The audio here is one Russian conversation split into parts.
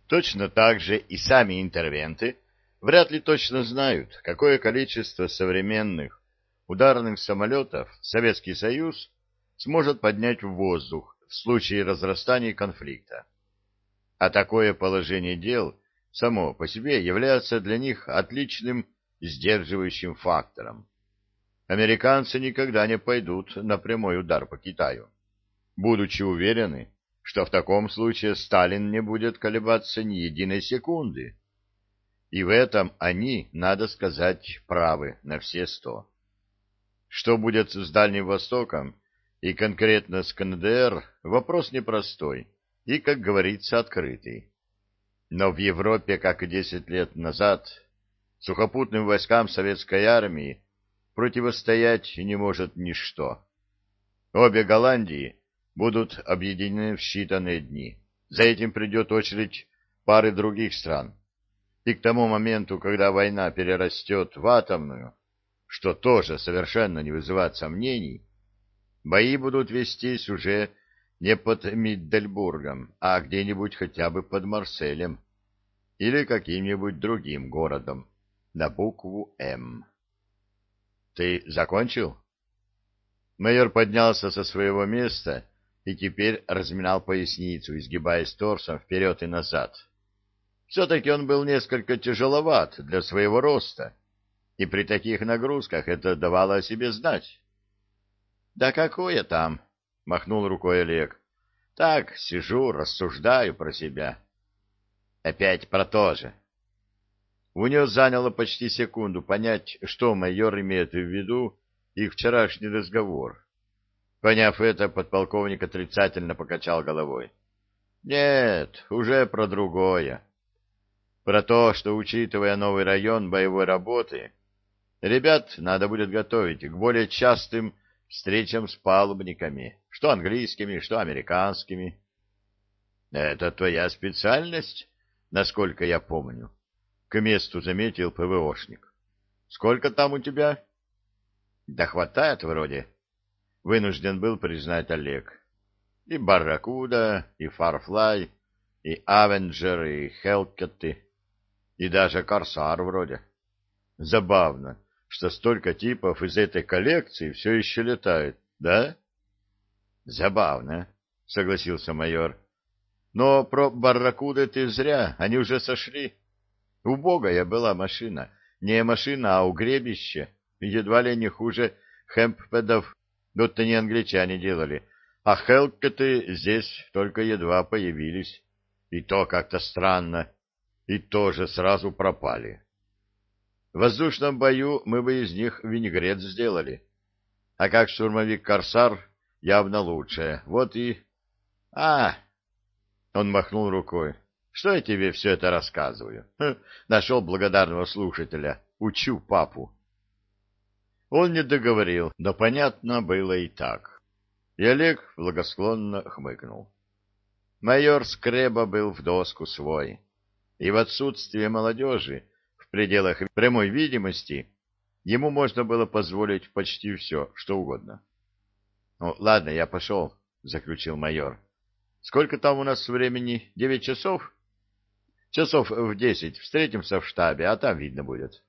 Точно так же и сами интервенты вряд ли точно знают, какое количество современных ударных самолетов Советский Союз сможет поднять в воздух в случае разрастания конфликта. А такое положение дел само по себе является для них отличным сдерживающим фактором. Американцы никогда не пойдут на прямой удар по Китаю, будучи уверены, что в таком случае Сталин не будет колебаться ни единой секунды. И в этом они, надо сказать, правы на все 100. Что будет с Дальним Востоком и конкретно с КНДР, вопрос непростой и, как говорится, открытый. Но в Европе, как и 10 лет назад, сухопутным войскам советской армии противостоять не может ничто. Обе Голландии будут объединены в считанные дни. За этим придет очередь пары других стран. И к тому моменту, когда война перерастет в атомную, что тоже совершенно не вызывает сомнений, бои будут вестись уже не под Миддельбургом, а где-нибудь хотя бы под Марселем или каким-нибудь другим городом на букву «М». «Ты закончил?» Майор поднялся со своего места и теперь разминал поясницу, изгибаясь торсом вперед и назад. Все-таки он был несколько тяжеловат для своего роста, и при таких нагрузках это давало о себе знать. — Да какое там? — махнул рукой Олег. — Так, сижу, рассуждаю про себя. — Опять про то же. У него заняло почти секунду понять, что майор имеет в виду их вчерашний разговор. Поняв это, подполковник отрицательно покачал головой. — Нет, уже про другое. Про то, что, учитывая новый район боевой работы, ребят надо будет готовить к более частым встречам с палубниками, что английскими, что американскими. — Это твоя специальность, насколько я помню, — к месту заметил ПВОшник. — Сколько там у тебя? — Да хватает вроде, — вынужден был признать Олег. И Барракуда, и Фарфлай, и Авенджер, и Хелкетты, и даже Корсар вроде. Забавно, что столько типов из этой коллекции все еще летают, да? Забавно, согласился майор. Но про Барракуды ты зря, они уже сошли. Убогая была машина, не машина, а угребище, едва ли не хуже хэмппедов, будто не англичане делали, а Хелкеты здесь только едва появились, и то как-то странно, и тоже сразу пропали. В воздушном бою мы бы из них винегрет сделали, а как штурмовик Корсар явно лучше, вот и... А! Он махнул рукой. Что я тебе все это рассказываю? Нашел благодарного слушателя, учу папу. Он не договорил, но понятно было и так. И Олег благосклонно хмыкнул. Майор Скреба был в доску свой, и в отсутствие молодежи, в пределах прямой видимости, ему можно было позволить почти все, что угодно. — Ну, ладно, я пошел, — заключил майор. — Сколько там у нас времени? 9 часов? — Часов в 10 встретимся в штабе, а там видно будет.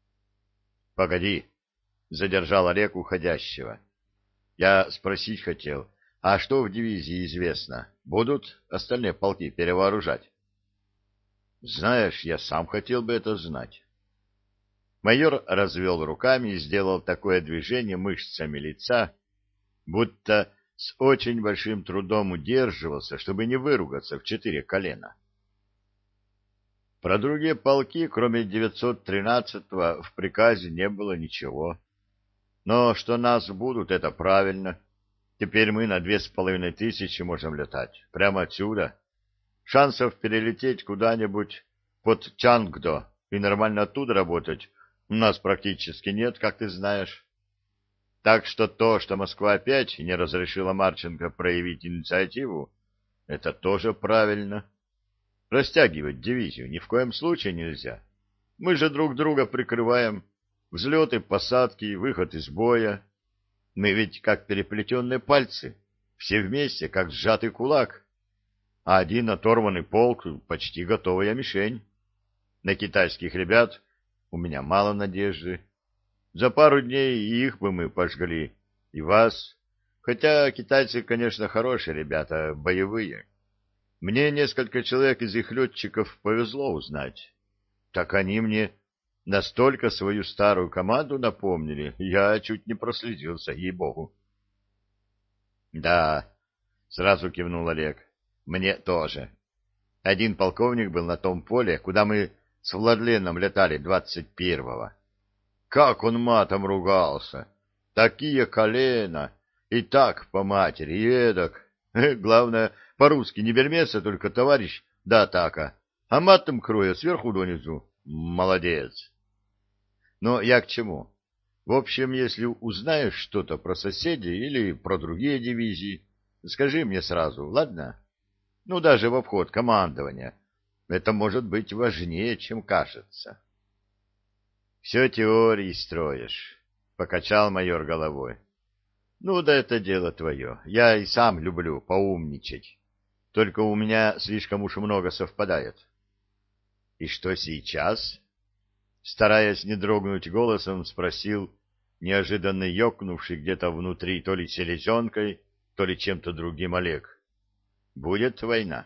— Погоди, — задержал Олег уходящего. — Я спросить хотел, а что в дивизии известно? Будут остальные полки перевооружать? — Знаешь, я сам хотел бы это знать. Майор развел руками и сделал такое движение мышцами лица, будто с очень большим трудом удерживался, чтобы не выругаться в 4 колена. Про другие полки, кроме 913-го, в приказе не было ничего. Но что нас будут, это правильно. Теперь мы на 2500 можем летать. Прямо отсюда. Шансов перелететь куда-нибудь под Чангдо и нормально оттуда работать у нас практически нет, как ты знаешь. Так что то, что Москва опять не разрешила Марченко проявить инициативу, это тоже правильно. Растягивать дивизию ни в коем случае нельзя. Мы же друг друга прикрываем. Взлеты, посадки, выход из боя. Мы ведь как переплетенные пальцы, все вместе, как сжатый кулак. а один оторванный полк — почти готовая мишень. На китайских ребят у меня мало надежды. За пару дней и их бы мы пожгли, и вас. Хотя китайцы, конечно, хорошие ребята, боевые. Мне несколько человек из их летчиков повезло узнать. Так они мне настолько свою старую команду напомнили, я чуть не прослезился, ей-богу. — Да, — сразу кивнул Олег, — мне тоже. Один полковник был на том поле, куда мы с Владленом летали 21-го. Как он матом ругался! Такие колена! И так по матери, и эдак. Главное, по-русски не бельмеса, только товарищ, да атака. А матом кроя сверху донизу. Молодец. Но я к чему? В общем, если узнаешь что-то про соседей или про другие дивизии, скажи мне сразу, ладно? Ну, даже в обход командования. Это может быть важнее, чем кажется. — Все теории строишь, — покачал майор головой. — Ну, да это дело твое. Я и сам люблю поумничать. Только у меня слишком уж много совпадает. — И что сейчас? — стараясь не дрогнуть голосом, спросил неожиданно ёкнувший где-то внутри то ли селезенкой, то ли чем-то другим Олег. — Будет война.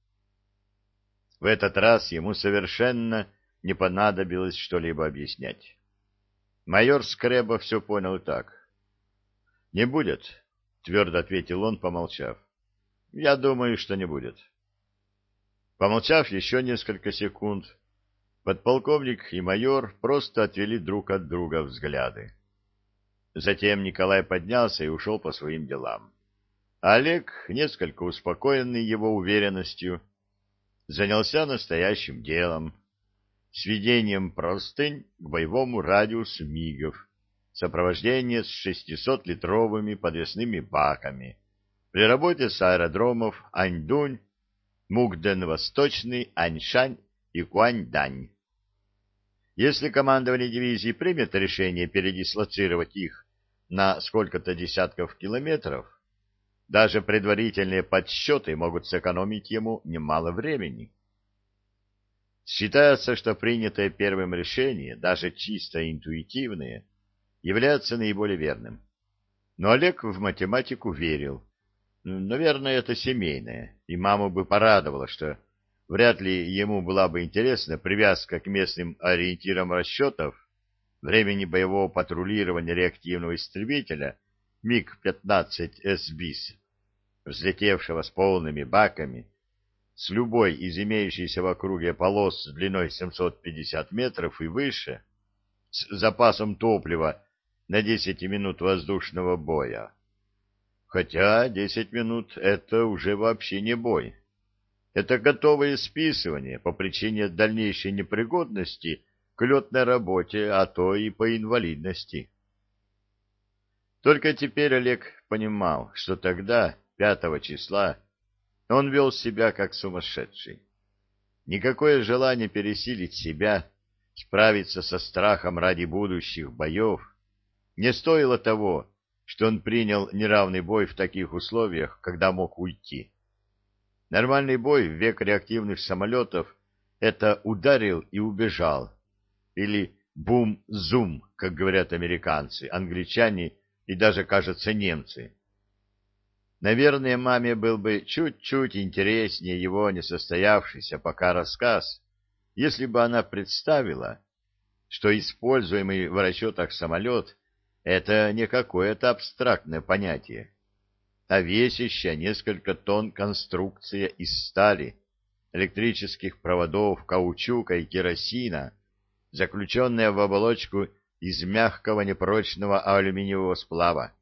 В этот раз ему совершенно не понадобилось что-либо объяснять. Майор Скреба все понял так. — Не будет, — твердо ответил он, помолчав. — Я думаю, что не будет. Помолчав еще несколько секунд, подполковник и майор просто отвели друг от друга взгляды. Затем Николай поднялся и ушел по своим делам. Олег, несколько успокоенный его уверенностью, занялся настоящим делом — сведением простынь к боевому радиусу МиГов, сопровождение с 600-литровыми подвесными баками, при работе с аэродромов Аньдунь, Мукден-Восточный, Аньшань и Куаньдань. Если командование дивизии примет решение передислоцировать их на сколько-то десятков километров, даже предварительные подсчеты могут сэкономить ему немало времени. Считается, что принятое первым решение, даже чисто интуитивное, является наиболее верным. Но Олег в математику верил. Наверное, это семейное, и маму бы порадовало, что вряд ли ему была бы интересна привязка к местным ориентирам расчетов времени боевого патрулирования реактивного истребителя МиГ-15 взлетевшего с полными баками, с любой из имеющейся в округе полос длиной 750 метров и выше, с запасом топлива на 10 минут воздушного боя. Хотя 10 минут — это уже вообще не бой. Это готовое списывание по причине дальнейшей непригодности к летной работе, а то и по инвалидности. Только теперь Олег понимал, что тогда, 5 числа, он вел себя как сумасшедший. Никакое желание пересилить себя, справиться со страхом ради будущих боев, не стоило того, что он принял неравный бой в таких условиях, когда мог уйти. Нормальный бой в век реактивных самолетов — это ударил и убежал, или бум-зум, как говорят американцы, англичане и даже, кажется, немцы. Наверное, маме был бы чуть-чуть интереснее его несостоявшийся пока рассказ, если бы она представила, что используемый в расчетах самолет — это не какое-то абстрактное понятие, а весящая несколько тонн конструкция из стали, электрических проводов, каучука и керосина, заключенная в оболочку из мягкого непрочного алюминиевого сплава.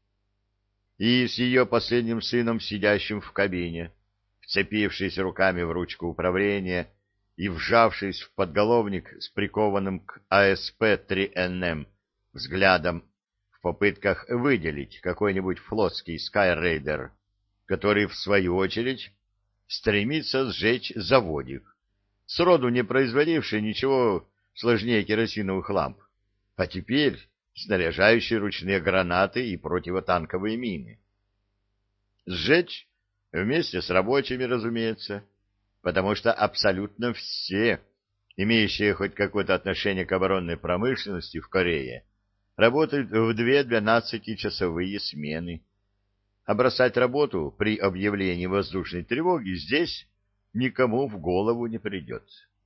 И с ее последним сыном, сидящим в кабине, вцепившись руками в ручку управления и вжавшись в подголовник с прикованным к АСП-3НМ взглядом в попытках выделить какой-нибудь флотский скайрейдер, который, в свою очередь, стремится сжечь заводик, сроду не производивший ничего сложнее керосиновых ламп, а теперь снаряжающий ручные гранаты и противотанковые мины. Сжечь — Вместе с рабочими, разумеется, потому что абсолютно все, имеющие хоть какое-то отношение к оборонной промышленности в Корее, работают в 2 12-часовые смены. А бросать работу при объявлении воздушной тревоги здесь никому в голову не придет.